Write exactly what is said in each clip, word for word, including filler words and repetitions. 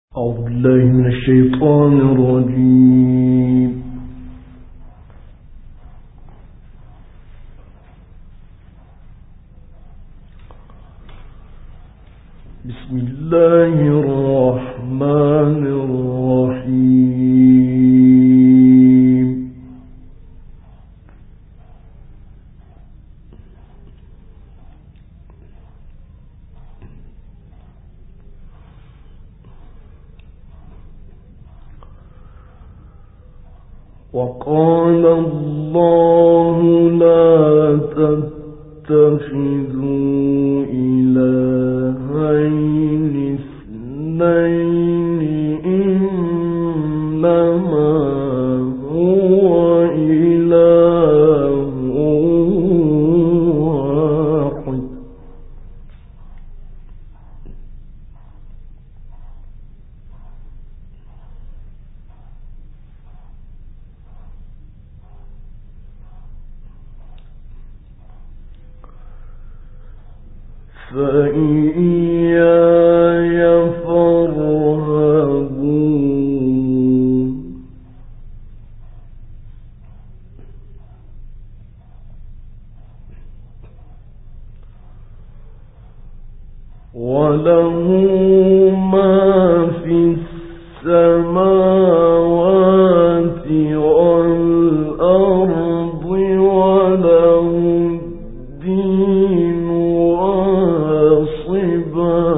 أعوذ بالله من الشيطان الرجيم. بسم الله الرحمن الرحيم. وقال الله لا تتخذوا إلهين اثنين إنما هو إله واحد فإياي فارهبون. وله ما في السماوات والأرض وله الدين واصبا.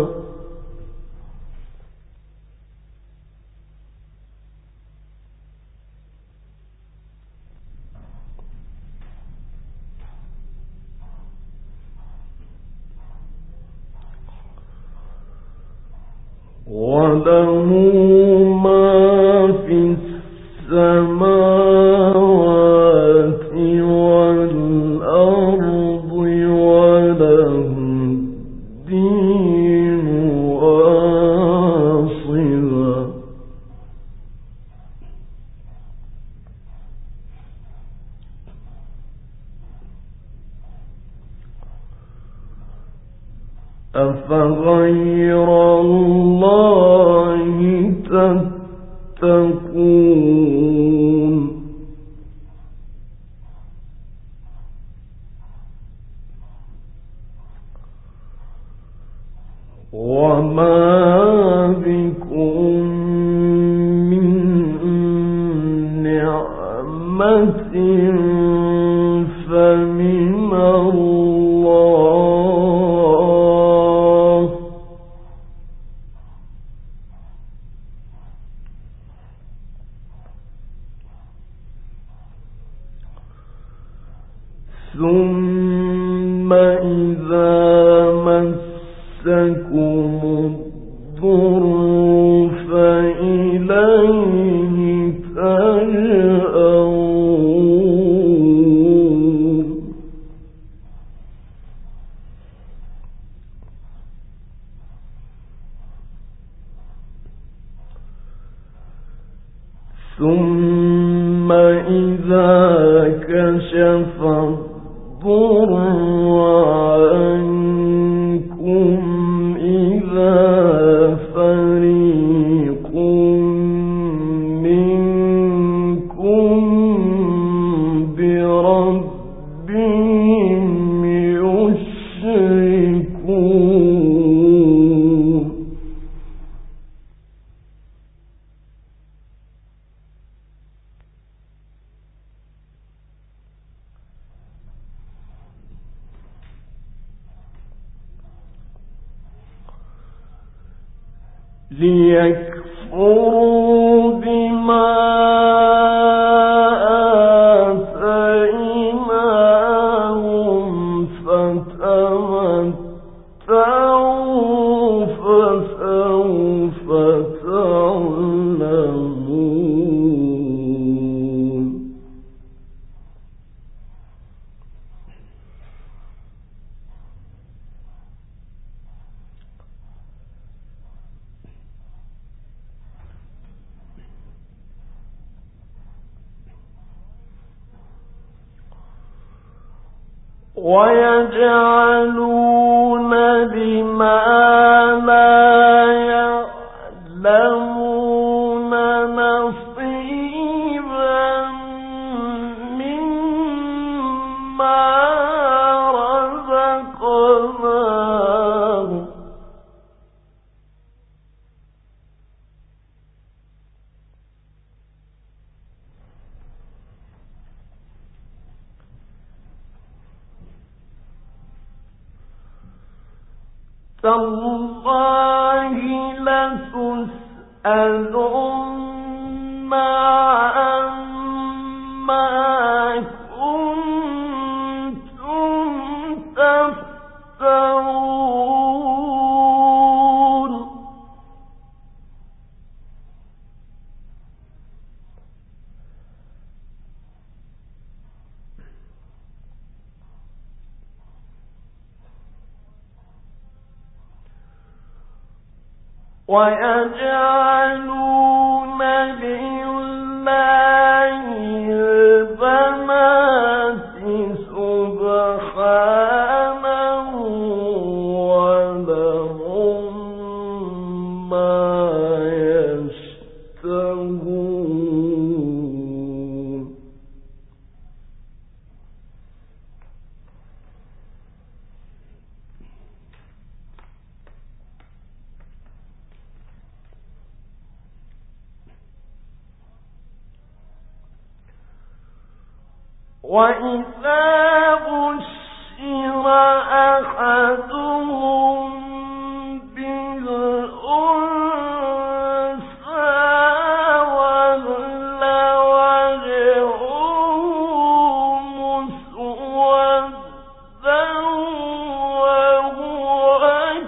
وله ما في السماوات والأرض وله الدين واصبا. أفغير الله تتقون. وما بكم من نعمة فمن الله ثم إذا مسكم الضر فإليه تجأرون. ثم إذا كشف الضر عنكم إذا فريق منكم بربهم يشركون. ليكفروا بما آتيناهم فتمتعوا فسوف تعلمون. ويجعلون لما لا يعلمون يأخذون نصيبا مما رزقناهم تالله لتسألن عما كنتم تفترون ويجعلون لله البنات سبحانه ولهم ما يشتهون وإذا بشر أحدهم بالأنثى ظل وجهه مسودا وهو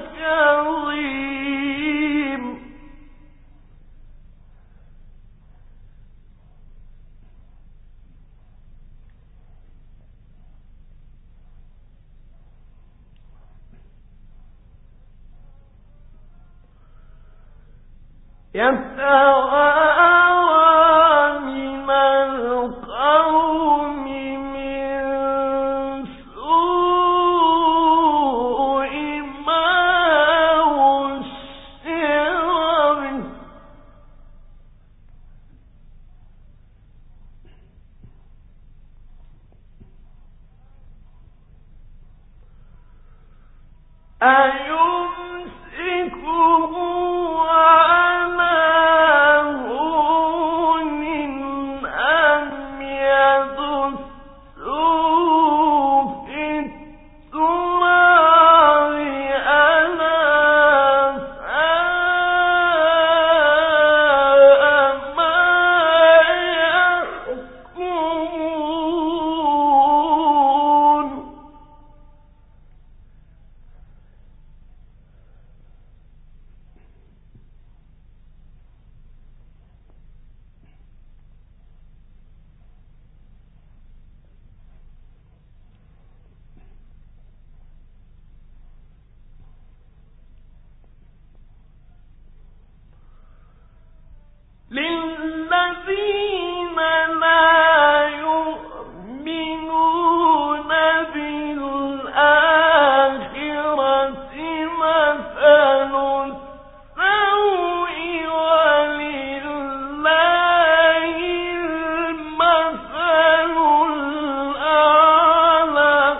كظيم يتوارى من القوم من سوء ما بشر به أيمسكه على هون أم يدسه في التراب ألا ساء ما يحكمون للذين لا يؤمنون بالآخرة مثل السوء ولله المثل الأعلى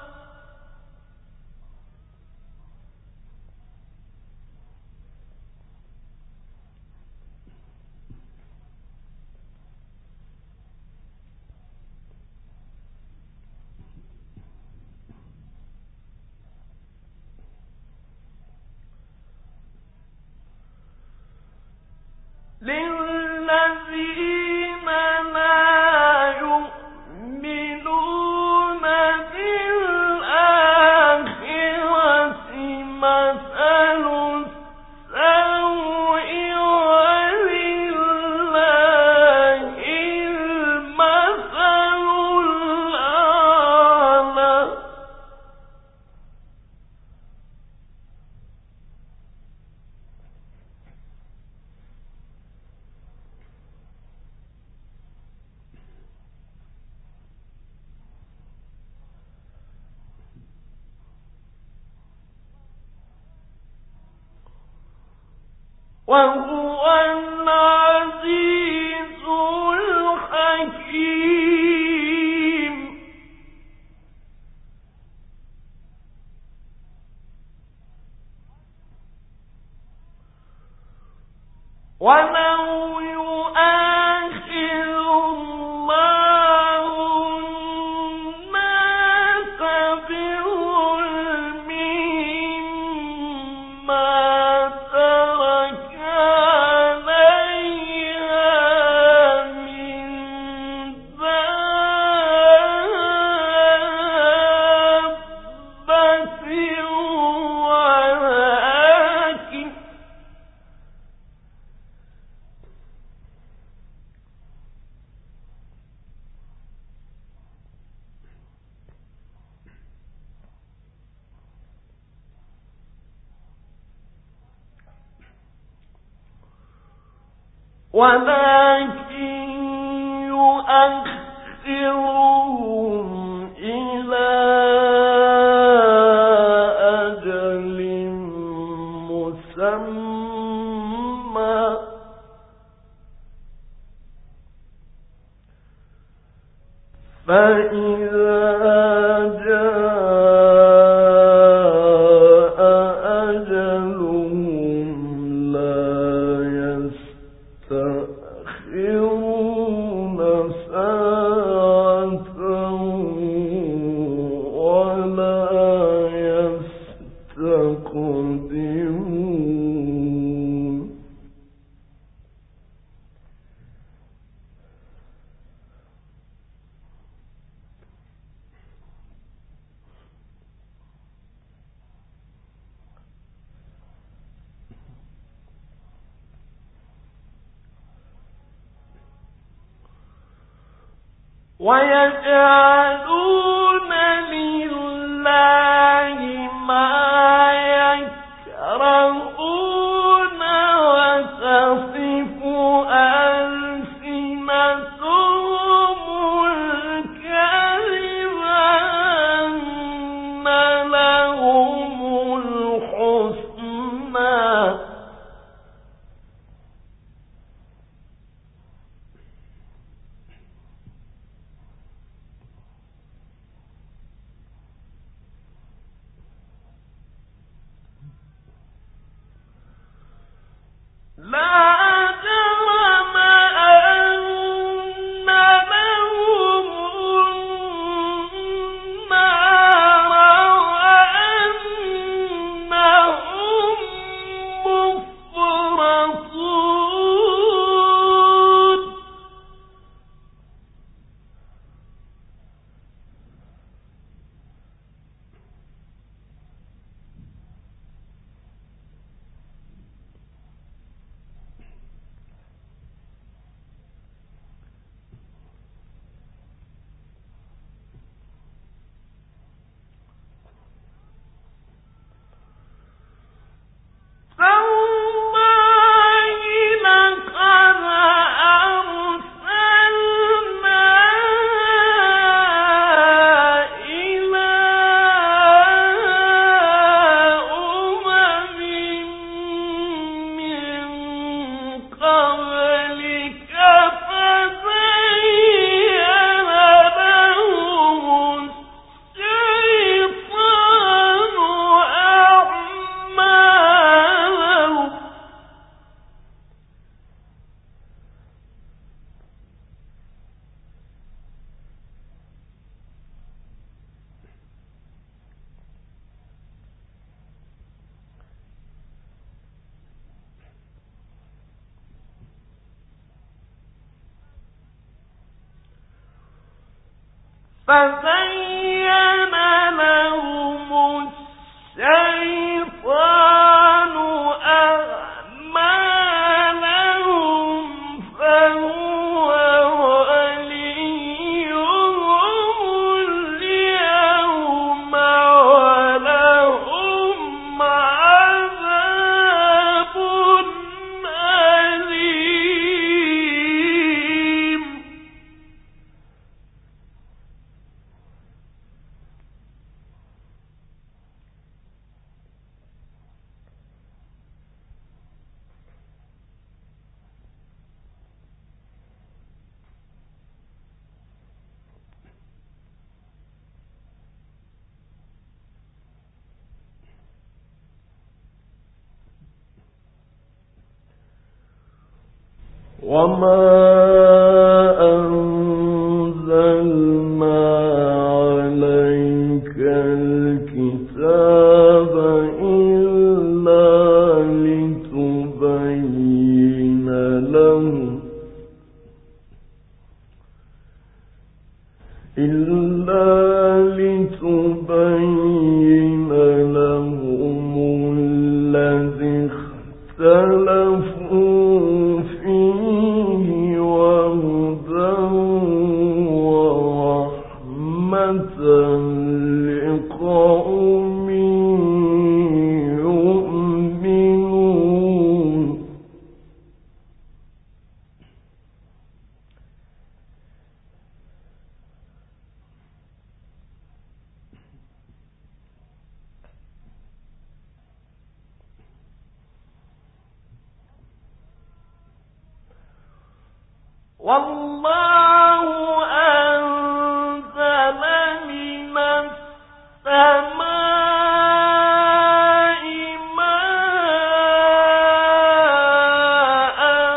للذين لا يؤمنون بالآخرة مثل السوء ولله المثل الأعلى وهو العزيز الحكيم. ولو يؤاخذ الله الناس بظلمهم ما ترك عليها من دابة ولكن ولكن يؤخرهم إلى أجل مسمى فإذا جاء أجلهم لا يستأخرون ساعة ولا يستقدمون. ويجعلون لله ما يكرهون وتصف ألسنتهم الكذب أن لهم الحسنى لا جرم أن لهم النار وأنهم مفرطون. تالله لقد أرسلنا إلى أمم من قبلك فزين لهم الشيطان أعمالهم فزين لهم الشيطان أعمالهم فهو وليهم اليوم ولهم عذاب أليم. والله أنزل من السماء ماء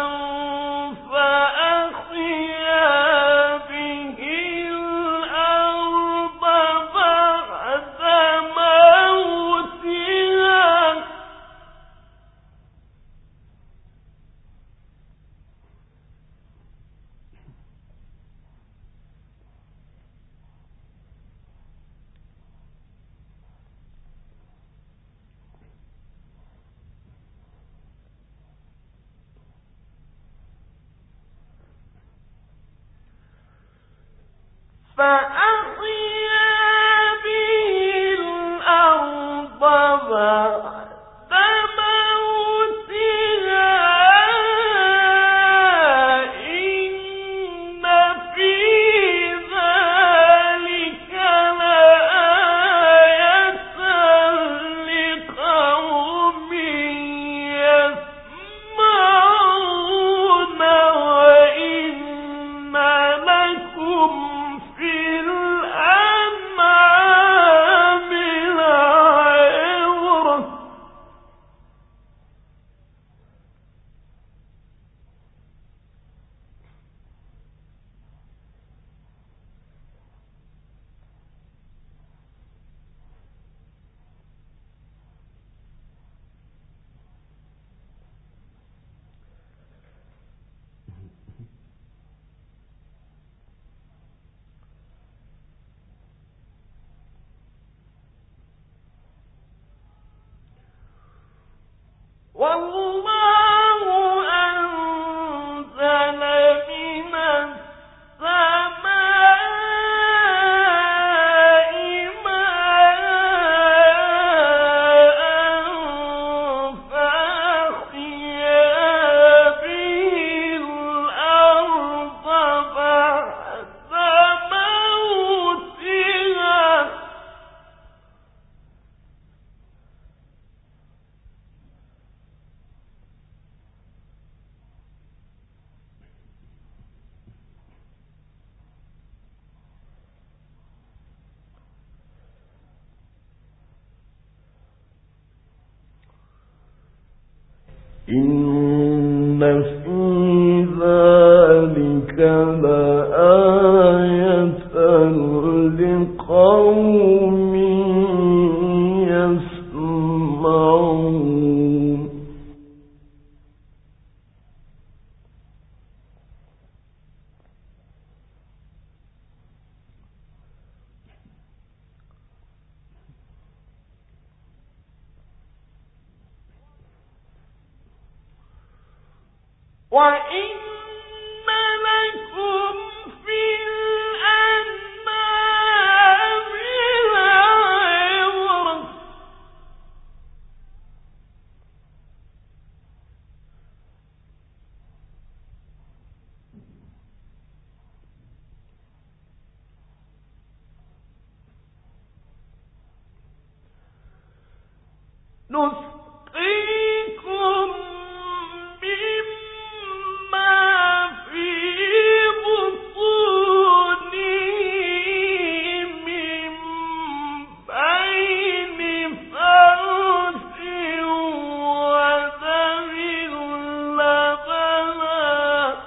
فأحيا به الأرض بعد موتها فأحيا به الأرض بعد موتها إن في ذلك لآية لقوم يسمعون وإن لكم في الأنعام لعبرة والله أنزل من السماء ماء فأحيا به الأرض بعد موتها إن في ذلك لآية لقوم يسمعون وإن لكم في الأنعام لعبرة نسقيكم مما في بطونه من بين فرث ودم لبنا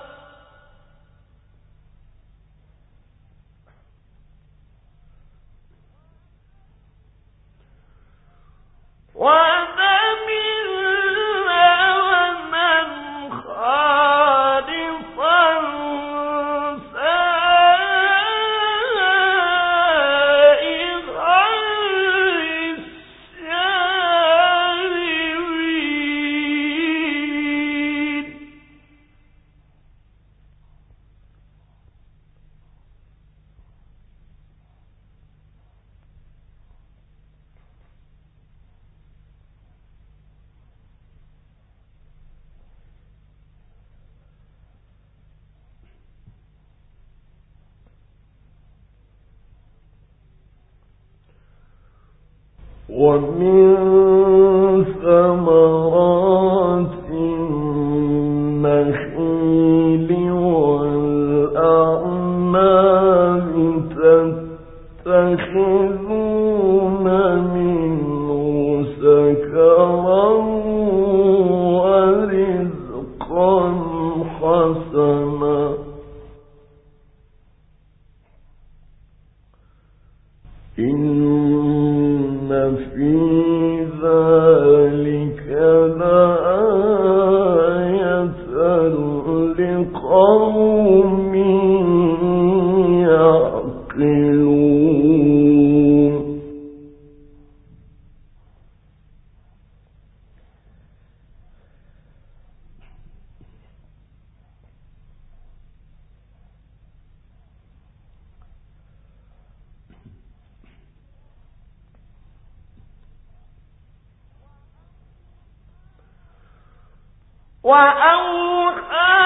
ومن ثمرات النخيل والأعناب تتخذون منه سكرا ورزقا حسنا إن في ذلك لآية لقوم يعقلون وأوحى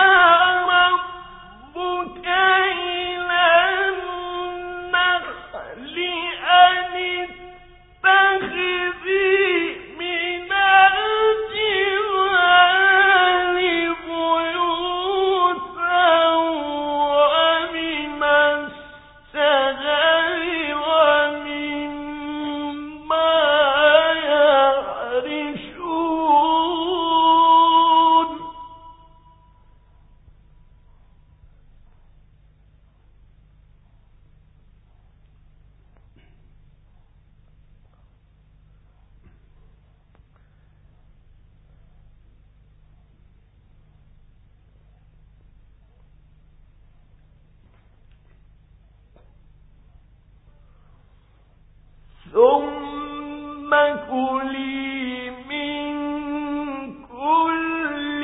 ربك إلى النخل أن اتخذي من الجبال بيوتا ومن الشجر ومما يعرشون ثم كلي من كل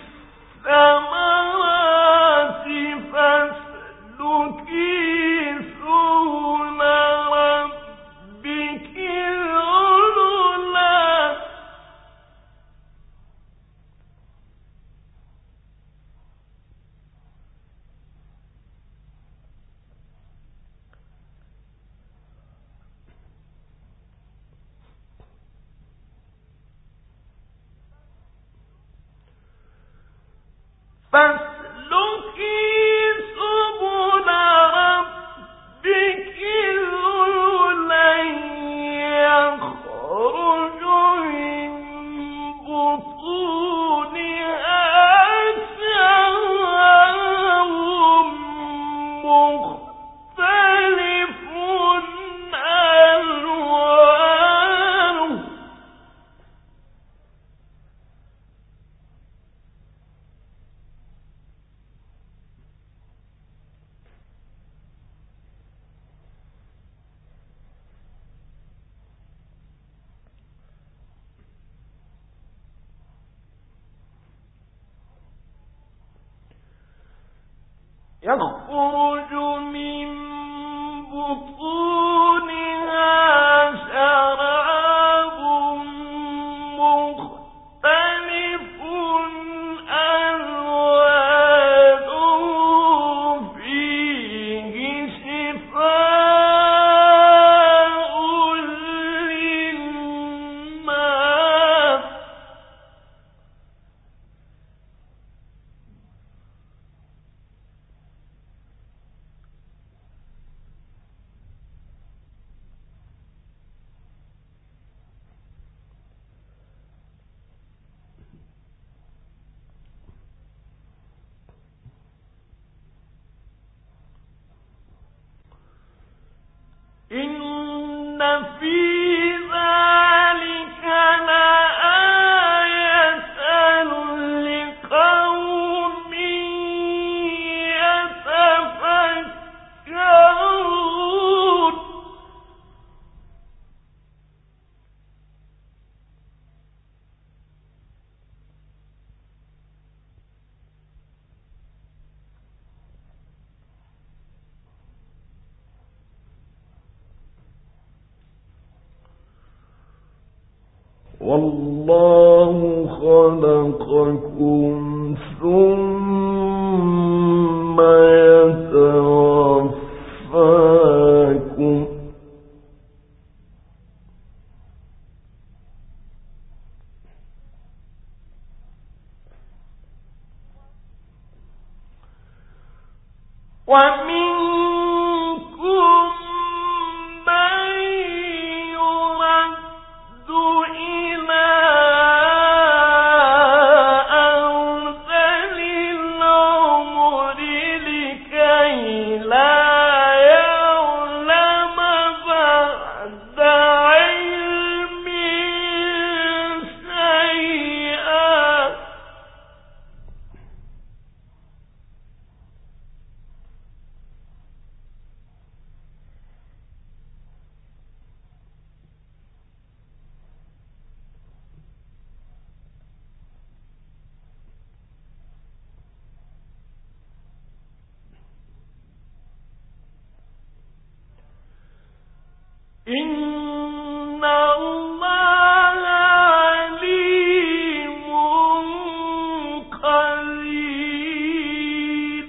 الثمرات فاسلكي سبل ربك ذللا فاسلكي سبل ربك ذللا يخرج من بطونها شراب مختلف ألوانه يخرج من بطونها شراب مختلف ألوانه فيه شفاء للناس إن في ذلك لآية لقوم يتفكرون والله خلقكم ثم يتوفاكم ومنكم من يرد إلى أرذل العمر لكي لا يعلم بعد علم شيئا. إن الله عليم قدير.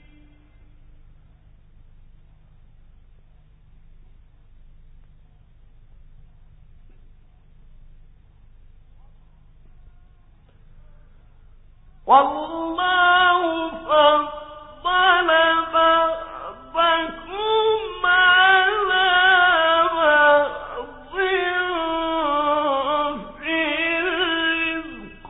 والله فضل بعضكم على بعض في الرزق.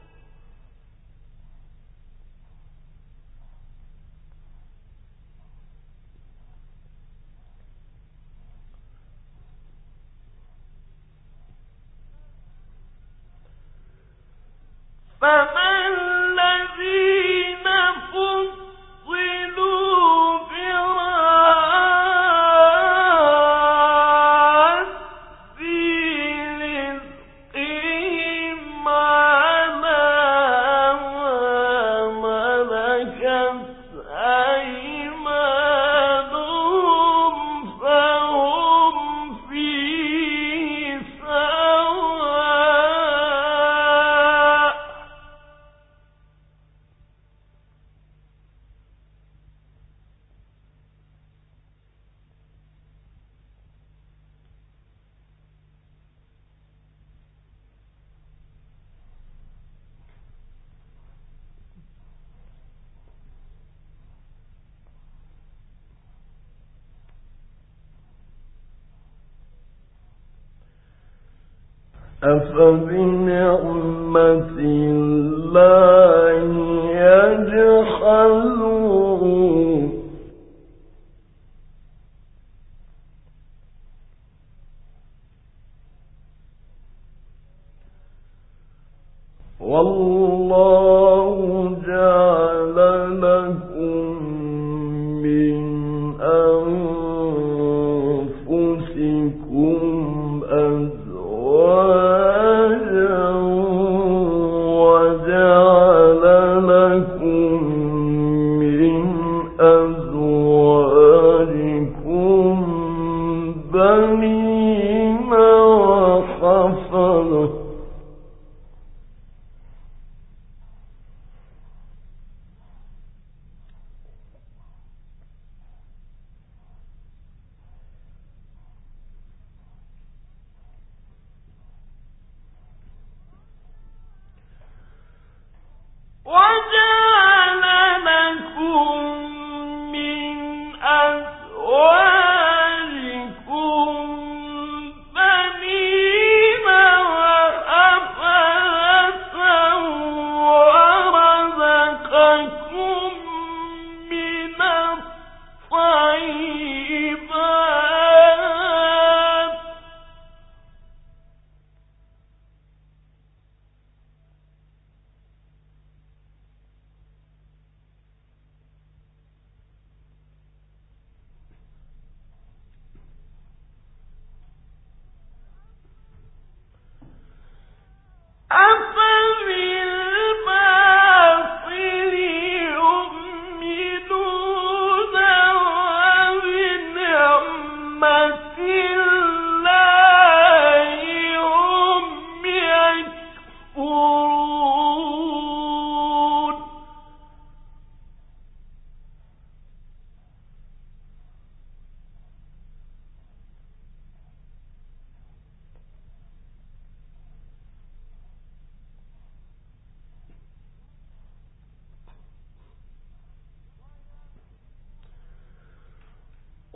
فما الذين فضلوا براد رزقهم على ما ملكت أيمانهم فهم فيه سواء. أفبنعمة الله يجحدون. والله جعل لكم من أنفسكم أزواجا وجعل لكم من أزواجكم بنين وحفظة. وجعل لكم من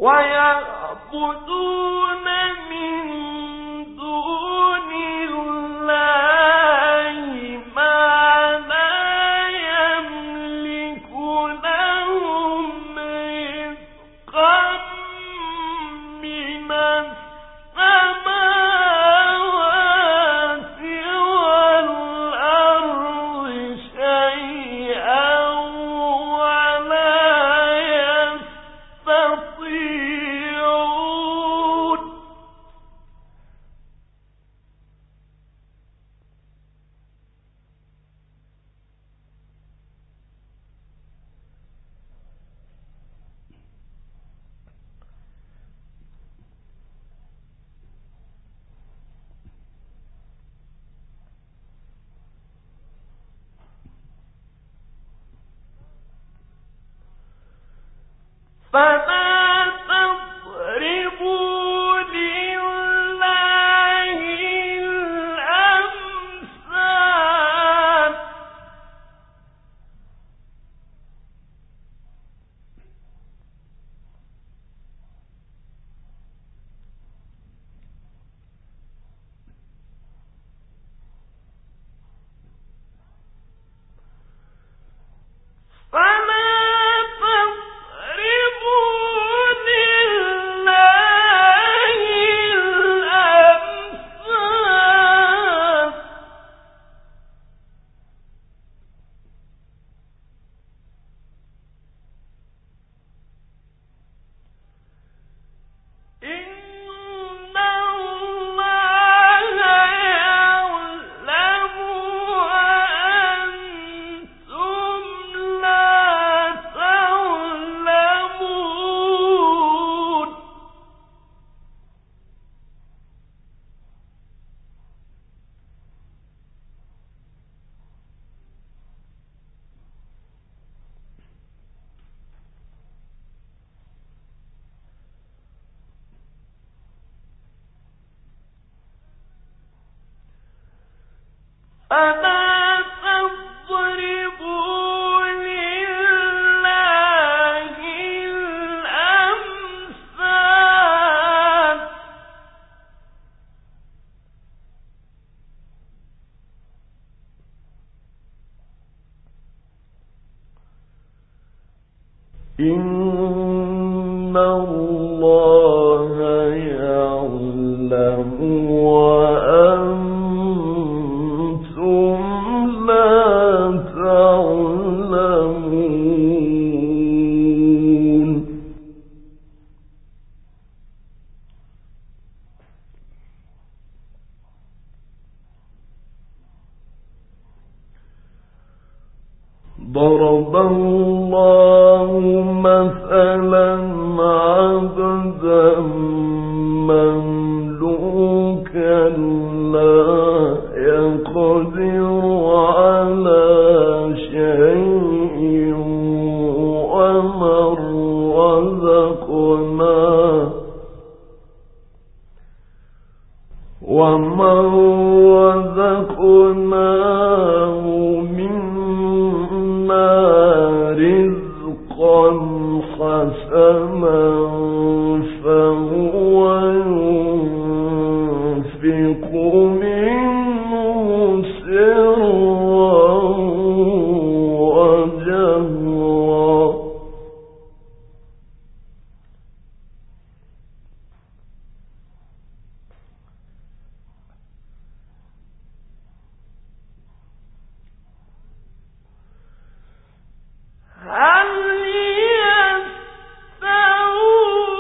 ويعبدون من دون الله ما لا يملك لهم رزقا من السماوات والأرض شيئا ولا يستطيعون. فلا تضربوا لله الأمثال فلا فلا تضربوا لله الأمثال إن الله يعلم وأنتم لا تعلمون. ضرب الله مثلا عبدا مملوكا لا يقدر على شيء ومن رزقناه ومن رزقناه منا رزقا حسنا فهو ينفق منه سرا وجهرا هل يستوون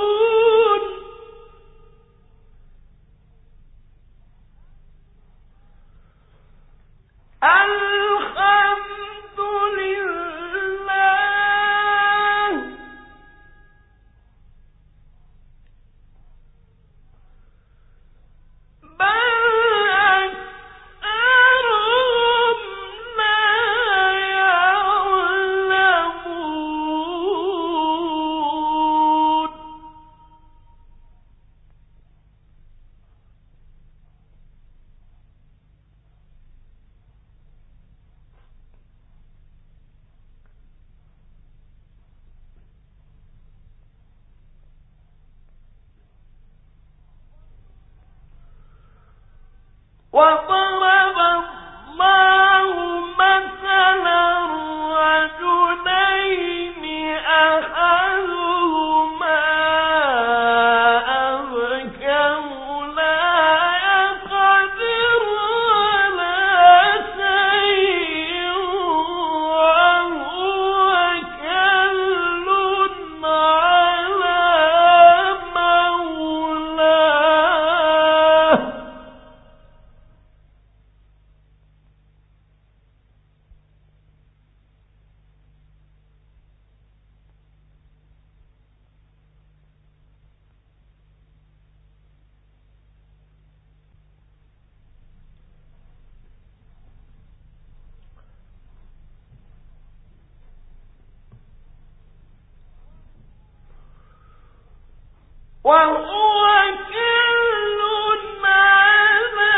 وهو كل على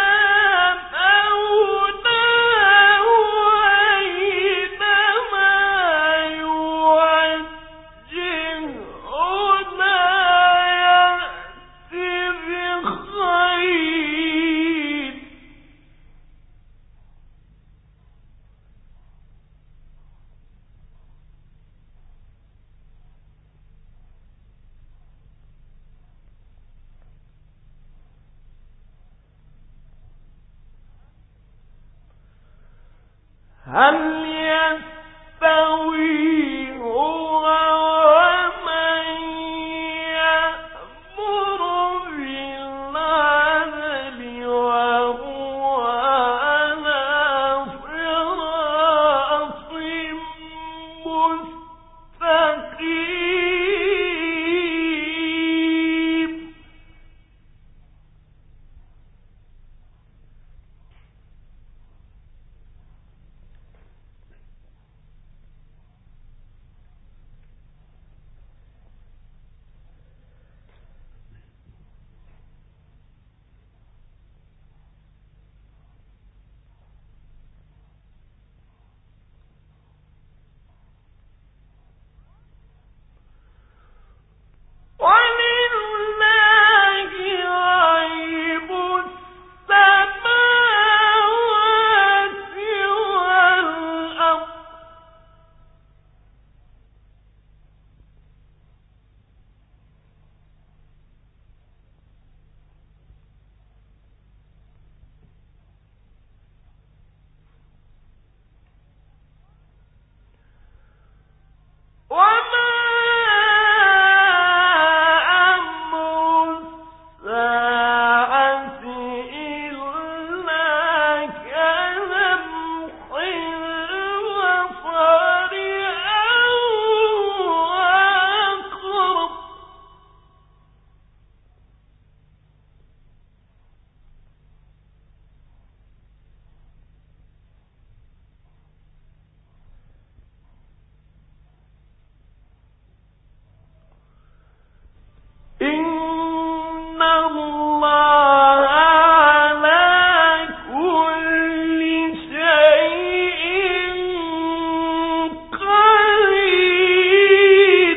مولاه أينما يوجهه لا يأتي بخير. هل يستوي هو ومن يأمر بالعدل وهو على صراط مستقيم؟ ولله غيب السماوات والأرض وما إن الله على كل شيء قدير.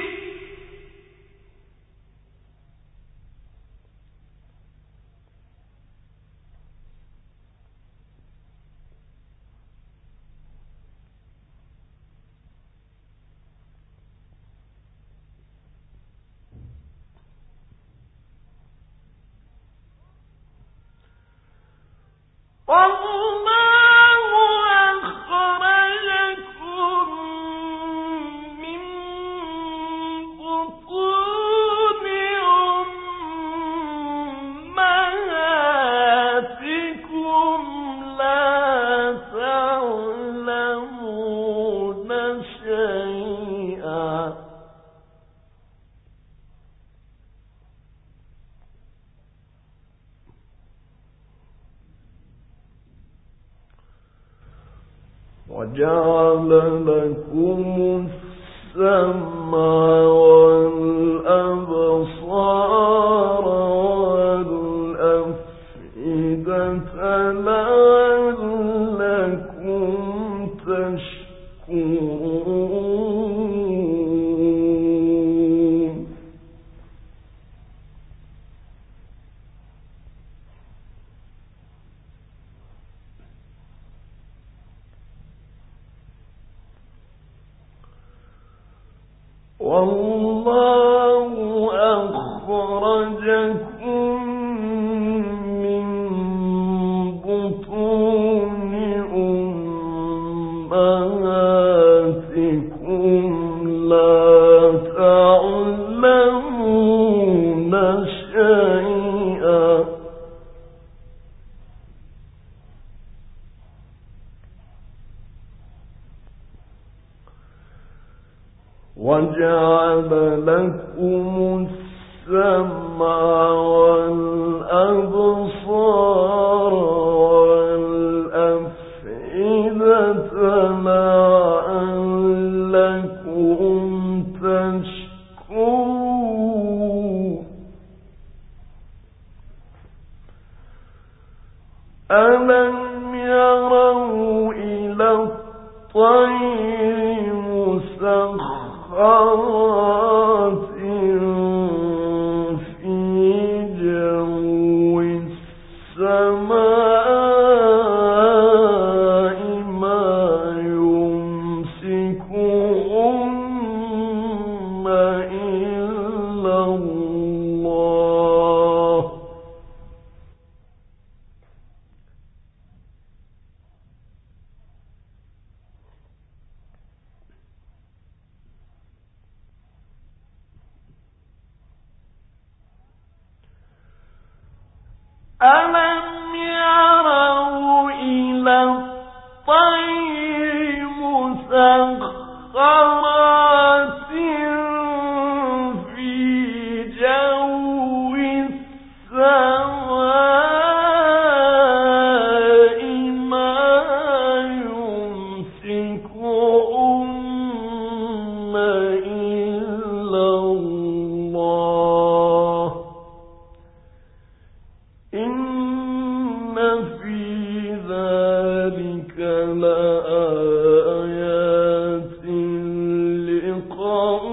والله أخرجكم من بطون أمهاتكم لا تعلمون شيئا وجعل لكم السمع والأبصار والأفئدة لعلكم تشكرون. وجعل لكم السمع والأبصار والأفئدة لعلكم تشكرون ألم يروا إلى الطير مسخرات في جو السماء ما يمسكهن إلا الله ألم يروا إلى الطير مسخرات في جو السماء ما يمسكهن إلا الله إن في ذلك لآيات لقوم